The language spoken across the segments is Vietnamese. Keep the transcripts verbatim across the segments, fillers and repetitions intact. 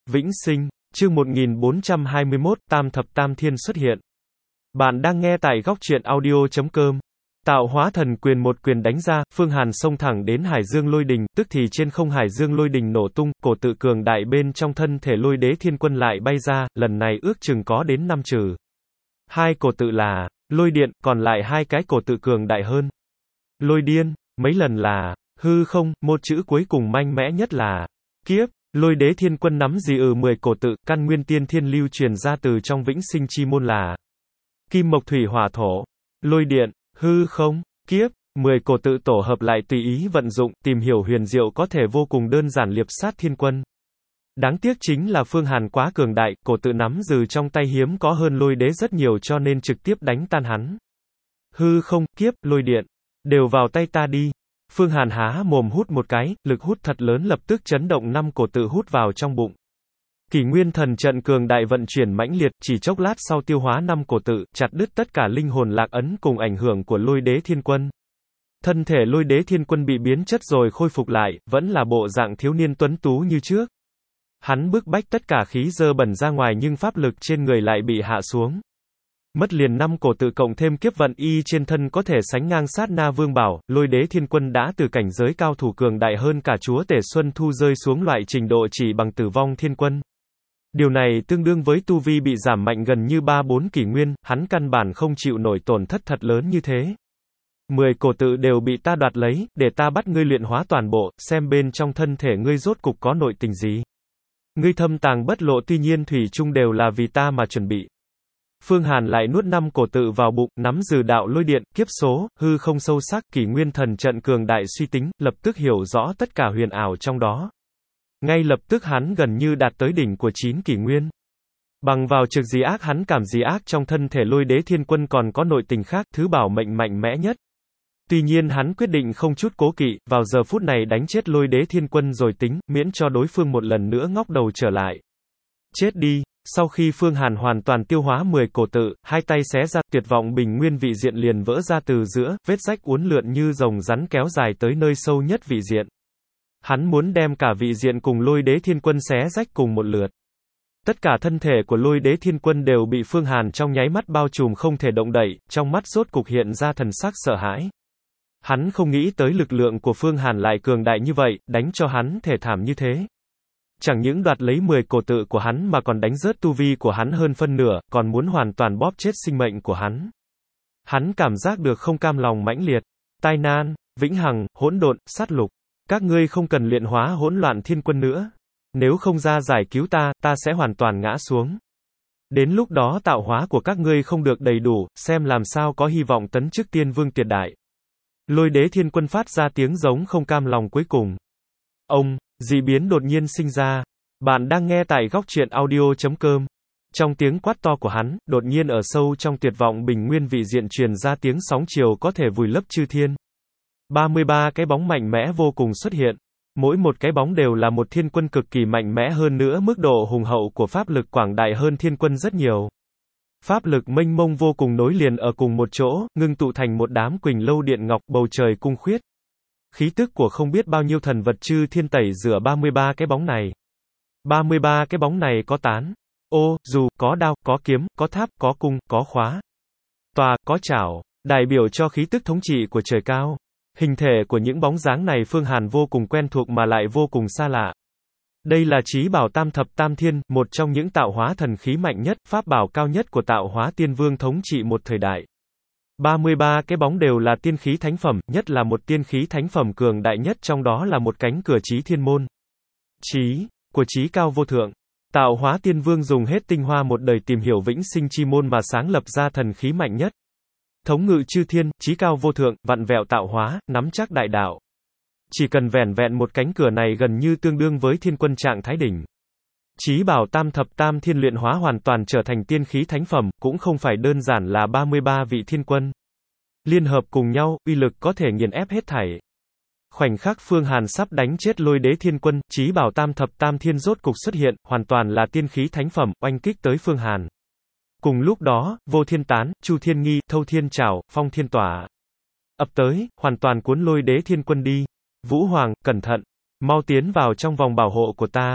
Vĩnh sinh, chương một nghìn bốn trăm hai mươi mốt, Tam thập tam thiên xuất hiện. Bạn đang nghe tại góc truyện audio chấm com. Tạo hóa thần quyền một quyền đánh ra, Phương Hàn xông thẳng đến Hải Dương Lôi Đình, tức thì trên không Hải Dương Lôi Đình nổ tung, cổ tự cường đại bên trong thân thể Lôi Đế Thiên Quân lại bay ra, lần này ước chừng có đến năm trừ. Hai cổ tự là Lôi Điện, còn lại hai cái cổ tự cường đại hơn. Lôi Điên, mấy lần là hư không, một chữ cuối cùng mạnh mẽ nhất là kiếp. Lôi Đế Thiên Quân nắm gì ừ mười cổ tự, căn nguyên tiên thiên lưu truyền ra từ trong vĩnh sinh chi môn là kim mộc thủy hỏa thổ, lôi điện, hư không, kiếp, mười cổ tự tổ hợp lại tùy ý vận dụng, tìm hiểu huyền diệu có thể vô cùng đơn giản liệp sát thiên quân. Đáng tiếc chính là Phương Hàn quá cường đại, cổ tự nắm giữ trong tay hiếm có hơn Lôi Đế rất nhiều cho nên trực tiếp đánh tan hắn. Hư không, kiếp, lôi điện, đều vào tay ta đi. Phương Hàn há mồm hút một cái, lực hút thật lớn lập tức chấn động năm cổ tự hút vào trong bụng. Kỷ nguyên thần trận cường đại vận chuyển mãnh liệt, chỉ chốc lát sau tiêu hóa năm cổ tự, chặt đứt tất cả linh hồn lạc ấn cùng ảnh hưởng của Lôi Đế Thiên Quân. Thân thể Lôi Đế Thiên Quân bị biến chất rồi khôi phục lại, vẫn là bộ dạng thiếu niên tuấn tú như trước. Hắn bức bách tất cả khí dơ bẩn ra ngoài nhưng pháp lực trên người lại bị hạ xuống. Mất liền năm cổ tự cộng thêm kiếp vận y trên thân có thể sánh ngang sát na vương bảo, Lôi Đế Thiên Quân đã từ cảnh giới cao thủ cường đại hơn cả chúa tể Xuân Thu rơi xuống loại trình độ chỉ bằng tử vong thiên quân. Điều này tương đương với tu vi bị giảm mạnh gần như ba bốn kỷ nguyên, hắn căn bản không chịu nổi tổn thất thật lớn như thế. Mười cổ tự đều bị ta đoạt lấy, để ta bắt ngươi luyện hóa toàn bộ, xem bên trong thân thể ngươi rốt cục có nội tình gì. Ngươi thâm tàng bất lộ tuy nhiên thủy chung đều là vì ta mà chuẩn bị. Phương Hàn lại nuốt năm cổ tự vào bụng, nắm giữ đạo lôi điện, kiếp số, hư không sâu sắc, kỷ nguyên thần trận cường đại suy tính, lập tức hiểu rõ tất cả huyền ảo trong đó. Ngay lập tức hắn gần như đạt tới đỉnh của chín kỷ nguyên. Bằng vào trực gì ác hắn cảm gì ác trong thân thể Lôi Đế Thiên Quân còn có nội tình khác, thứ bảo mệnh mạnh mẽ nhất. Tuy nhiên hắn quyết định không chút cố kỵ, vào giờ phút này đánh chết Lôi Đế Thiên Quân rồi tính, miễn cho đối phương một lần nữa ngóc đầu trở lại. Chết đi. Sau khi Phương Hàn hoàn toàn tiêu hóa mười cổ tự, hai tay xé ra, tuyệt vọng bình nguyên vị diện liền vỡ ra từ giữa, vết rách uốn lượn như rồng rắn kéo dài tới nơi sâu nhất vị diện. Hắn muốn đem cả vị diện cùng Lôi Đế Thiên Quân xé rách cùng một lượt. Tất cả thân thể của Lôi Đế Thiên Quân đều bị Phương Hàn trong nháy mắt bao trùm không thể động đậy, trong mắt rốt cục hiện ra thần sắc sợ hãi. Hắn không nghĩ tới lực lượng của Phương Hàn lại cường đại như vậy, đánh cho hắn thể thảm như thế. Chẳng những đoạt lấy mười cổ tự của hắn mà còn đánh rớt tu vi của hắn hơn phân nửa, còn muốn hoàn toàn bóp chết sinh mệnh của hắn. Hắn cảm giác được không cam lòng mãnh liệt. Tai nan, vĩnh hằng, hỗn độn, sát lục. Các ngươi không cần luyện hóa hỗn loạn thiên quân nữa. Nếu không ra giải cứu ta, ta sẽ hoàn toàn ngã xuống. Đến lúc đó tạo hóa của các ngươi không được đầy đủ, xem làm sao có hy vọng tấn chức tiên vương tuyệt đại. Lôi Đế Thiên Quân phát ra tiếng giống không cam lòng cuối cùng. Ông, dị biến đột nhiên sinh ra. Bạn đang nghe tại góc truyện audio chấm com. Trong tiếng quát to của hắn, đột nhiên ở sâu trong tuyệt vọng bình nguyên vị diện truyền ra tiếng sóng chiều có thể vùi lấp chư thiên. ba mươi ba cái bóng mạnh mẽ vô cùng xuất hiện. Mỗi một cái bóng đều là một thiên quân cực kỳ mạnh mẽ hơn nữa, mức độ hùng hậu của pháp lực quảng đại hơn thiên quân rất nhiều. Pháp lực mênh mông vô cùng nối liền ở cùng một chỗ, ngưng tụ thành một đám quỳnh lâu điện ngọc, bầu trời cung khuyết. Khí tức của không biết bao nhiêu thần vật chư thiên tẩy rửa ba mươi ba cái bóng này. ba mươi ba cái bóng này có tán, ô, dù, có đao, có kiếm, có tháp, có cung, có khóa, tòa, có chảo, đại biểu cho khí tức thống trị của trời cao. Hình thể của những bóng dáng này Phương Hàn vô cùng quen thuộc mà lại vô cùng xa lạ. Đây là chí bảo Tam thập tam thiên, một trong những tạo hóa thần khí mạnh nhất, pháp bảo cao nhất của tạo hóa tiên vương thống trị một thời đại. ba mươi ba cái bóng đều là tiên khí thánh phẩm, nhất là một tiên khí thánh phẩm cường đại nhất trong đó là một cánh cửa chí thiên môn. Chí, của chí cao vô thượng. Tạo hóa tiên vương dùng hết tinh hoa một đời tìm hiểu vĩnh sinh chi môn mà sáng lập ra thần khí mạnh nhất. Thống ngự chư thiên, chí cao vô thượng, vặn vẹo tạo hóa, nắm chắc đại đạo. Chỉ cần vẻn vẹn một cánh cửa này gần như tương đương với thiên quân trạng thái đỉnh. Chí bảo Tam thập tam thiên luyện hóa hoàn toàn trở thành tiên khí thánh phẩm, cũng không phải đơn giản là ba mươi ba vị thiên quân. Liên hợp cùng nhau, uy lực có thể nghiền ép hết thảy. Khoảnh khắc Phương Hàn sắp đánh chết Lôi Đế Thiên Quân, chí bảo Tam thập tam thiên rốt cục xuất hiện, hoàn toàn là tiên khí thánh phẩm, oanh kích tới Phương Hàn. Cùng lúc đó, Vô Thiên Tán, Chu Thiên Nghi, Thâu Thiên Trảo, Phong Thiên Tỏa ập tới, hoàn toàn cuốn Lôi Đế Thiên Quân đi. Vũ Hoàng, cẩn thận, mau tiến vào trong vòng bảo hộ của ta.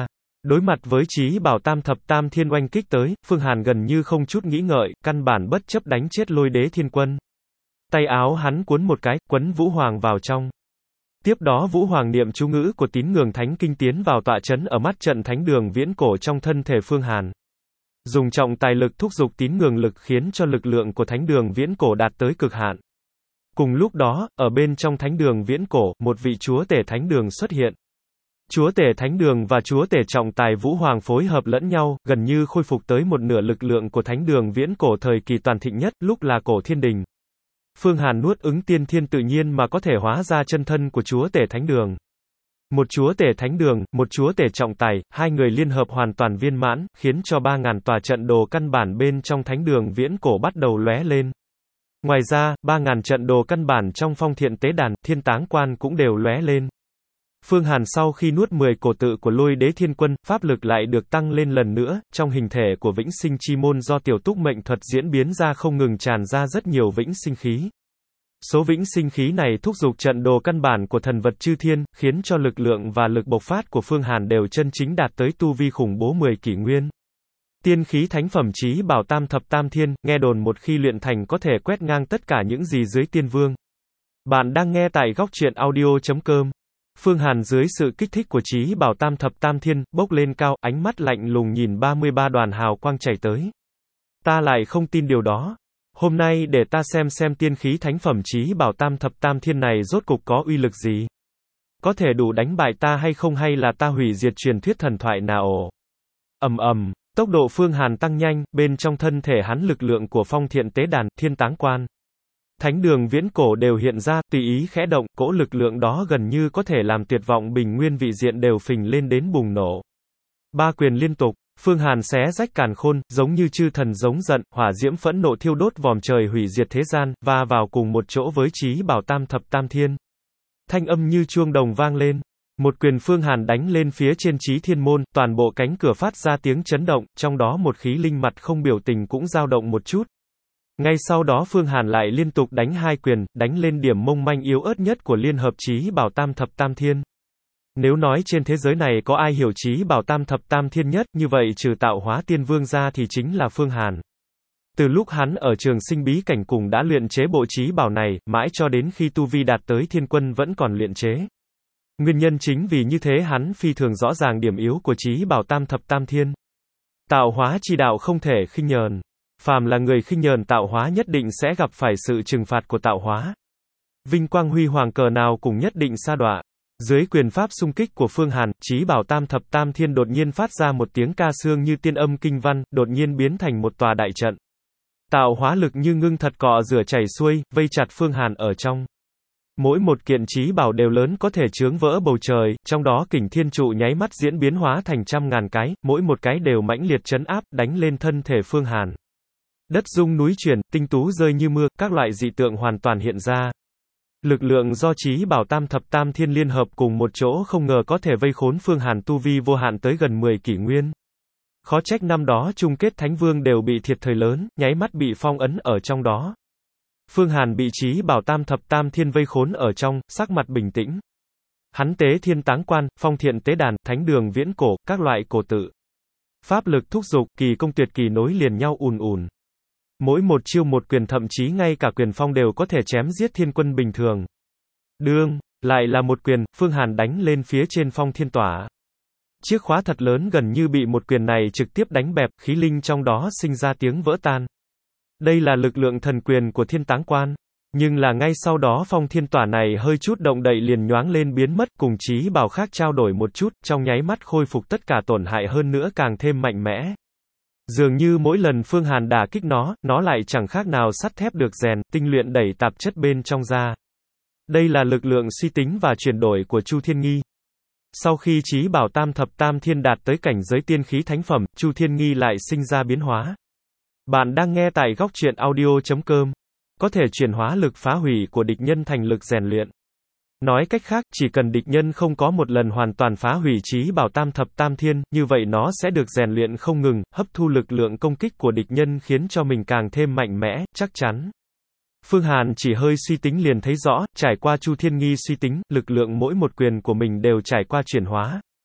Đối mặt với Chí Bảo Tam Thập Tam Thiên oanh kích tới, Phương Hàn gần như không chút nghĩ ngợi, căn bản bất chấp đánh chết Lôi Đế Thiên Quân. Tay áo hắn cuốn một cái, quấn Vũ Hoàng vào trong. Tiếp đó Vũ Hoàng niệm chú ngữ của Tín Ngưỡng Thánh Kinh tiến vào tọa trấn ở mắt trận thánh đường viễn cổ trong thân thể Phương Hàn. Dùng trọng tài lực thúc giục tín ngưỡng lực khiến cho lực lượng của thánh đường viễn cổ đạt tới cực hạn. Cùng lúc đó, ở bên trong thánh đường viễn cổ, một vị chúa tể thánh đường xuất hiện. Chúa tể thánh đường và chúa tể trọng tài Vũ Hoàng phối hợp lẫn nhau, gần như khôi phục tới một nửa lực lượng của thánh đường viễn cổ thời kỳ toàn thịnh nhất, lúc là cổ thiên đình. Phương Hàn nuốt ứng tiên thiên tự nhiên mà có thể hóa ra chân thân của chúa tể thánh đường. Một chúa tể thánh đường, một chúa tể trọng tài, hai người liên hợp hoàn toàn viên mãn, khiến cho ba ngàn tòa trận đồ căn bản bên trong thánh đường viễn cổ bắt đầu lóe lên. Ngoài ra, ba ngàn trận đồ căn bản trong phong thiện tế đàn, thiên táng quan cũng đều lóe lên. Phương Hàn sau khi nuốt mười cổ tự của Lôi Đế Thiên Quân, pháp lực lại được tăng lên lần nữa, trong hình thể của vĩnh sinh chi môn do tiểu túc mệnh thuật diễn biến ra không ngừng tràn ra rất nhiều vĩnh sinh khí. Số vĩnh sinh khí này thúc giục trận đồ căn bản của thần vật chư thiên, khiến cho lực lượng và lực bộc phát của Phương Hàn đều chân chính đạt tới tu vi khủng bố mười kỷ nguyên. Tiên khí thánh phẩm Chí Bảo Tam Thập Tam Thiên, nghe đồn một khi luyện thành có thể quét ngang tất cả những gì dưới tiên vương. Bạn đang nghe tại góc truyện audio chấm com. Phương Hàn dưới sự kích thích của Chí Bảo Tam Thập Tam Thiên, bốc lên cao, ánh mắt lạnh lùng nhìn ba mươi ba đoàn hào quang chảy tới. Ta lại không tin điều đó. Hôm nay để ta xem xem tiên khí thánh phẩm Chí Bảo Tam Thập Tam Thiên này rốt cục có uy lực gì. Có thể đủ đánh bại ta hay không, hay là ta hủy diệt truyền thuyết thần thoại nào. Ầm ầm, tốc độ Phương Hàn tăng nhanh, bên trong thân thể hắn lực lượng của phong thiện tế đàn, thiên táng quan, thánh đường viễn cổ đều hiện ra, tùy ý khẽ động, cỗ lực lượng đó gần như có thể làm tuyệt vọng bình nguyên vị diện đều phình lên đến bùng nổ. Ba quyền liên tục, Phương Hàn xé rách càn khôn, giống như chư thần giống giận, hỏa diễm phẫn nộ thiêu đốt vòm trời hủy diệt thế gian, va vào cùng một chỗ với Chí Bảo Tam Thập Tam Thiên. Thanh âm như chuông đồng vang lên. Một quyền Phương Hàn đánh lên phía trên Chí Thiên môn, toàn bộ cánh cửa phát ra tiếng chấn động, trong đó một khí linh mặt không biểu tình cũng dao động một chút. Ngay sau đó Phương Hàn lại liên tục đánh hai quyền, đánh lên điểm mông manh yếu ớt nhất của liên hợp Chí Bảo Tam Thập Tam Thiên. Nếu nói trên thế giới này có ai hiểu Chí Bảo Tam Thập Tam Thiên nhất, như vậy trừ Tạo Hóa Tiên Vương ra thì chính là Phương Hàn. Từ lúc hắn ở Trường Sinh Bí Cảnh cùng đã luyện chế bộ Chí Bảo này, mãi cho đến khi tu vi đạt tới Thiên Quân vẫn còn luyện chế. Nguyên nhân chính vì như thế hắn phi thường rõ ràng điểm yếu của Chí Bảo Tam Thập Tam Thiên. Tạo hóa chi đạo không thể khinh nhờn. Phàm là người khinh nhờn tạo hóa nhất định sẽ gặp phải sự trừng phạt của tạo hóa. Vinh quang huy hoàng cờ nào cũng nhất định sa đọa. Dưới quyền pháp xung kích của Phương Hàn, Chí Bảo Tam Thập Tam Thiên đột nhiên phát ra một tiếng ca xương như tiên âm kinh văn, đột nhiên biến thành một tòa đại trận. Tạo hóa lực như ngưng thật cọ rửa chảy xuôi, vây chặt Phương Hàn ở trong. Mỗi một kiện Chí Bảo đều lớn có thể chướng vỡ bầu trời, trong đó kình thiên trụ nháy mắt diễn biến hóa thành trăm ngàn cái, mỗi một cái đều mãnh liệt chấn áp, đánh lên thân thể Phương Hàn. Đất rung núi chuyển, tinh tú rơi như mưa, các loại dị tượng hoàn toàn hiện ra. Lực lượng do Chí Bảo Tam Thập Tam Thiên liên hợp cùng một chỗ không ngờ có thể vây khốn Phương Hàn tu vi vô hạn tới gần mười kỷ nguyên. Khó trách năm đó chung kết Thánh Vương đều bị thiệt thời lớn, nháy mắt bị phong ấn ở trong đó. Phương Hàn bị Chí Bảo Tam Thập Tam Thiên vây khốn ở trong, sắc mặt bình tĩnh. Hắn tế thiên táng quan, phong thiện tế đàn, thánh đường viễn cổ, các loại cổ tự. Pháp lực thúc giục, kỳ công tuyệt kỳ nối liền nhau ùn ùn. Mỗi một chiêu một quyền thậm chí ngay cả quyền phong đều có thể chém giết thiên quân bình thường. Đương, lại là một quyền, Phương Hàn đánh lên phía trên phong thiên tỏa. Chiếc khóa thật lớn gần như bị một quyền này trực tiếp đánh bẹp, khí linh trong đó sinh ra tiếng vỡ tan. Đây là lực lượng thần quyền của thiên táng quan. Nhưng là ngay sau đó phong thiên tỏa này hơi chút động đậy liền nhoáng lên biến mất, cùng Chí Bảo khác trao đổi một chút, trong nháy mắt khôi phục tất cả tổn hại hơn nữa càng thêm mạnh mẽ. Dường như mỗi lần Phương Hàn đả kích nó, nó lại chẳng khác nào sắt thép được rèn, tinh luyện đẩy tạp chất bên trong ra. Đây là lực lượng suy tính và chuyển đổi của Chu Thiên Nghi. Sau khi Chí Bảo Tam Thập Tam Thiên đạt tới cảnh giới tiên khí thánh phẩm, Chu Thiên Nghi lại sinh ra biến hóa. Bạn đang nghe tại góc truyện audio chấm com. Có thể chuyển hóa lực phá hủy của địch nhân thành lực rèn luyện. Nói cách khác, chỉ cần địch nhân không có một lần hoàn toàn phá hủy Chí Bảo Tam Thập Tam Thiên, như vậy nó sẽ được rèn luyện không ngừng, hấp thu lực lượng công kích của địch nhân khiến cho mình càng thêm mạnh mẽ, chắc chắn. Phương Hàn chỉ hơi suy tính liền thấy rõ, trải qua Chu Thiên Nghi suy tính, lực lượng mỗi một quyền của mình đều trải qua chuyển hóa.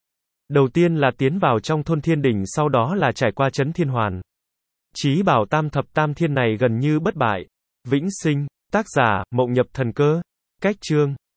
Đầu tiên là tiến vào trong thôn thiên đỉnh, sau đó là trải qua trấn thiên hoàn. Chí bảo tam thập tam thiên này gần như bất bại. Vĩnh sinh. Tác giả, Mộng Nhập Thần Cơ. Cách chương.